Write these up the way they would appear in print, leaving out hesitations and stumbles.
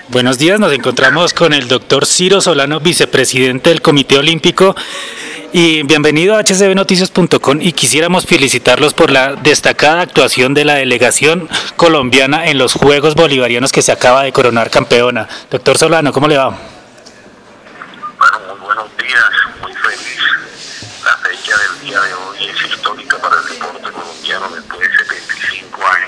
Buenos días, nos encontramos con el doctor Ciro Solano, vicepresidente del Comité Olímpico, y bienvenido a hcbnoticias.com, y quisiéramos felicitarlos por la destacada actuación de la delegación colombiana en los Juegos Bolivarianos que se acaba de coronar campeona. Doctor Solano, ¿cómo le va? Bueno, muy buenos días, muy feliz. La fecha del día de hoy es histórica para el deporte colombiano después de 75 años.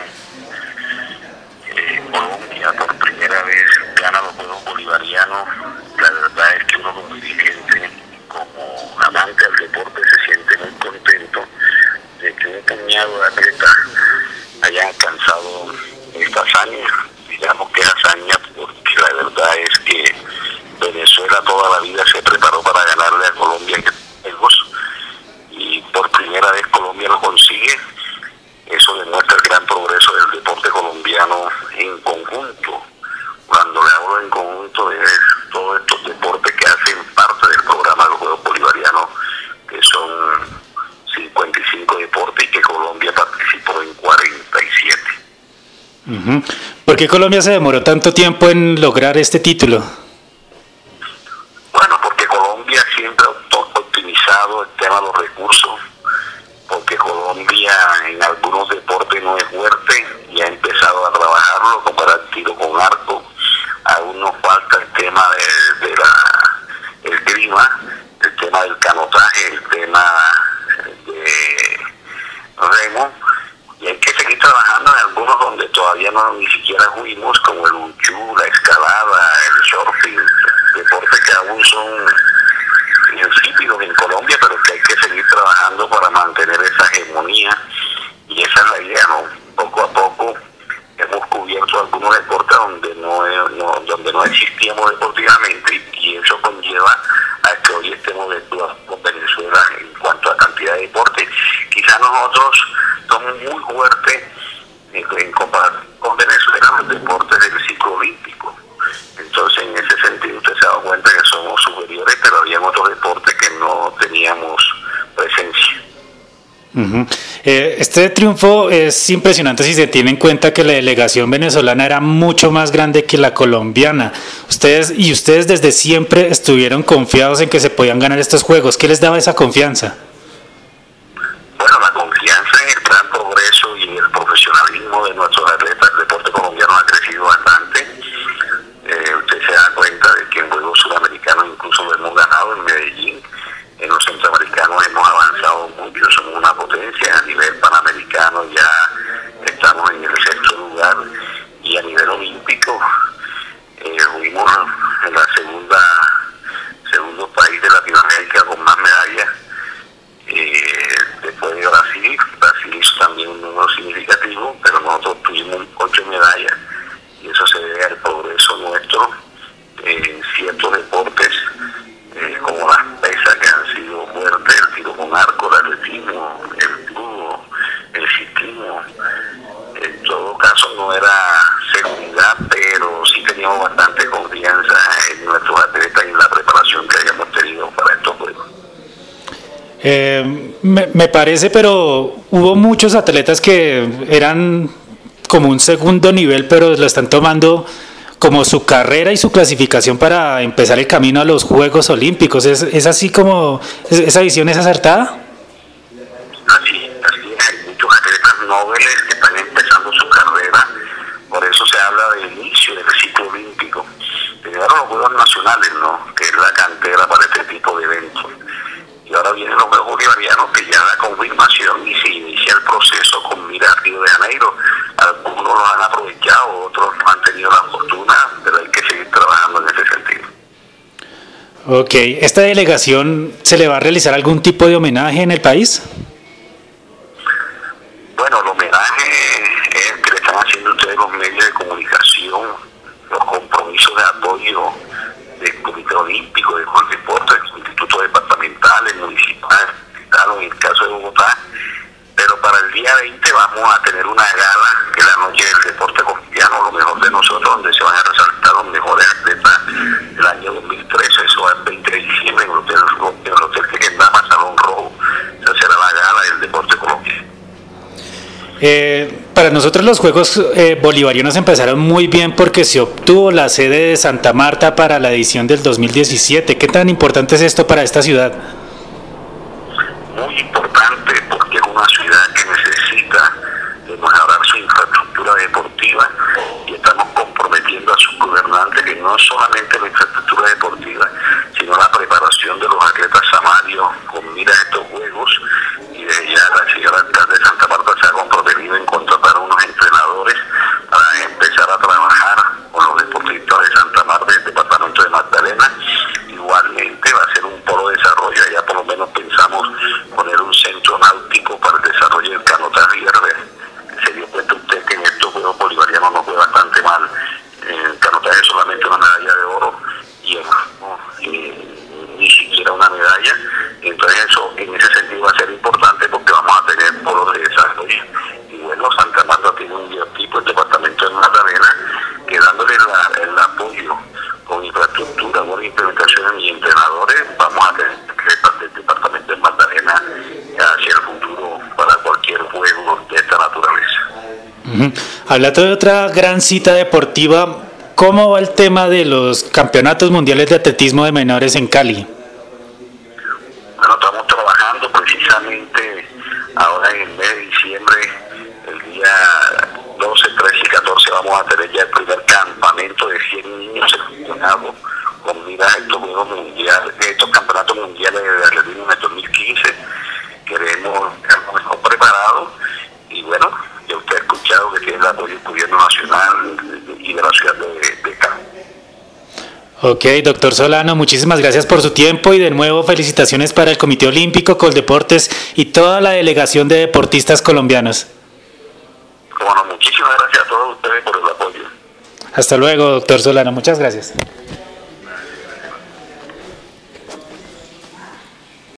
Colombia por primera vez gana los Juegos Bolivarianos. La verdad es que uno como dirigente, como amante del deporte, se siente muy contento de que un puñado de atletas hayan alcanzado esta hazaña. Digamos que hazaña porque la verdad es que Venezuela toda la vida se preparó para ganarle a Colombia en Juegos y por primera vez Colombia lo consigue. Eso demuestra el gran progreso del deporte colombiano en conjunto. Cuando le hablo en conjunto es todos estos deportes que hacen parte del programa de los Juegos Bolivarianos, que son 55 deportes y que Colombia participó en 47. ¿Por qué Colombia se demoró tanto tiempo en lograr este título? Bueno, porque Colombia siempre ha optimizado el tema de los recursos, porque Colombia en algunos deportes no es fuerte y ha empezado a trabajarlo, como era el tiro con arco. Aún nos falta el tema el clima, el tema del canotaje, el tema de remo, y hay que seguir trabajando en algunos donde todavía ni siquiera fuimos, como el uchú, la escalada, el surfing, deportes que aún son insípidos en Colombia, pero que hay que seguir trabajando para mantener esa hegemonía, y esa es la idea, ¿no? Poco a poco hemos cubierto algunos deportes donde no existíamos deportivamente, y eso conlleva a que hoy estemos con Venezuela en cuanto a cantidad de deportes. Quizás nosotros somos muy fuertes en comparación con Venezuela en los deportes del ciclo olímpico. Entonces, en ese sentido, usted se ha dado cuenta que somos superiores, pero había otros deportes que no teníamos presencia. Este triunfo es impresionante si se tiene en cuenta que la delegación venezolana era mucho más grande que la colombiana. Ustedes desde siempre estuvieron confiados en que se podían ganar estos juegos. ¿Qué les daba esa confianza? Bueno, la confianza en el gran progreso y el profesionalismo de nuestros atletas. El deporte colombiano ha crecido bastante. Usted se da cuenta de que en Juegos Sudamericanos incluso lo hemos ganado en Medellín. En los centroamericanos hemos avanzado mucho, somos una potencia. A nivel panamericano ya estamos en el sexto lugar, y a nivel olímpico fuimos en la segundo país de Latinoamérica con más medallas, después de Brasil. Brasil hizo también un número significativo, pero nosotros tuvimos 8 medallas, y eso se debe al progreso nuestro en ciertos deportes, como las pesas, que han sido fuertes, el tiro con arco, el atletismo, el judo, el ciclismo. En todo caso no era seguridad, pero sí teníamos bastante confianza en nuestros atletas y en la preparación que hayamos tenido para estos juegos. Me parece, pero hubo muchos atletas que eran como un segundo nivel, pero lo están tomando como su carrera y su clasificación para empezar el camino a los Juegos Olímpicos. ¿Es así como, esa visión es acertada? Así es, hay muchos atletas nobles que están empezando su carrera, por eso se habla del inicio del ciclo olímpico. Primero los Juegos Nacionales, ¿no?, que es la cantera para este tipo de eventos, y ahora vienen los Juegos Bolivarianos, que ya la confirmación y se inicia el proceso con mira a Río de Janeiro. Algunos los han aprovechado, otros no han tenido la fortuna, pero hay que seguir trabajando en ese sentido. Ok, ¿esta delegación se le va a realizar algún tipo de homenaje en el país? Bueno, el homenaje es el que le están haciendo ustedes los medios de comunicación, los compromisos de apoyo del Comité Olímpico, del deporte, de los institutos departamentales, municipales, en el caso de Bogotá. Pero para el día 20 vamos a tener una gala, que es la noche del deporte colombiano, lo mejor de nosotros, donde se van a resaltar los mejores atletas del año 2013. Eso va el 20 de diciembre en el hotel que queda Salón Rojo. Esa será la gala del deporte colombiano. Para nosotros los Juegos Bolivarianos empezaron muy bien porque se obtuvo la sede de Santa Marta para la edición del 2017. ¿Qué tan importante es esto para esta ciudad? Muy importante porque es una ciudad que necesita de mejorar su infraestructura deportiva y estamos comprometiendo a sus gobernantes que no solamente la infraestructura deportiva, sino la preparación de los atletas samarios con miras a estos Juegos. Y desde ya la señora alcalde de Santa Marta se ha comprometido en contratar unos entrenadores para empezar a trabajar con los deportistas de Santa Marta y del departamento de Magdalena. Igualmente va a ser un polo de desarrollo, ya por lo menos pensamos poner un centro náutico para el desarrollo del canotaje verde. Se dio cuenta usted que en estos Juegos Bolivarianos nos fue bastante mal. El canotaje solamente una medalla de oro y ni siquiera una medalla. Entonces eso en ese sentido va a ser importante porque vamos a tener polos de desarrollo. Y bueno, Santa Marta tiene un biotipo, el departamento de Magdalena, que dándole el apoyo con infraestructura, con implementaciones y entrenadores, vamos a tener el departamento de Magdalena hacia el futuro para cualquier juego de esta naturaleza. Hablando de otra gran cita deportiva, ¿cómo va el tema de los campeonatos mundiales de atletismo de menores en Cali? Bueno, estamos trabajando precisamente ahora en el mes de diciembre, el día 12, 13 y 14 vamos a tener ya el primer campamento de 100 niños seleccionados con miras a estos Juegos Mundiales, estos campeonatos mundiales de atletismo en el 2015. Queremos estar mejor preparados y bueno, ya usted ha escuchado que tiene el apoyo del gobierno nacional y de la ciudad de Cali. Ok, doctor Solano, muchísimas gracias por su tiempo y de nuevo felicitaciones para el Comité Olímpico, Coldeportes y toda la delegación de deportistas colombianos. Bueno, muchísimas gracias a todos ustedes por el apoyo. Hasta luego, doctor Solano, muchas gracias.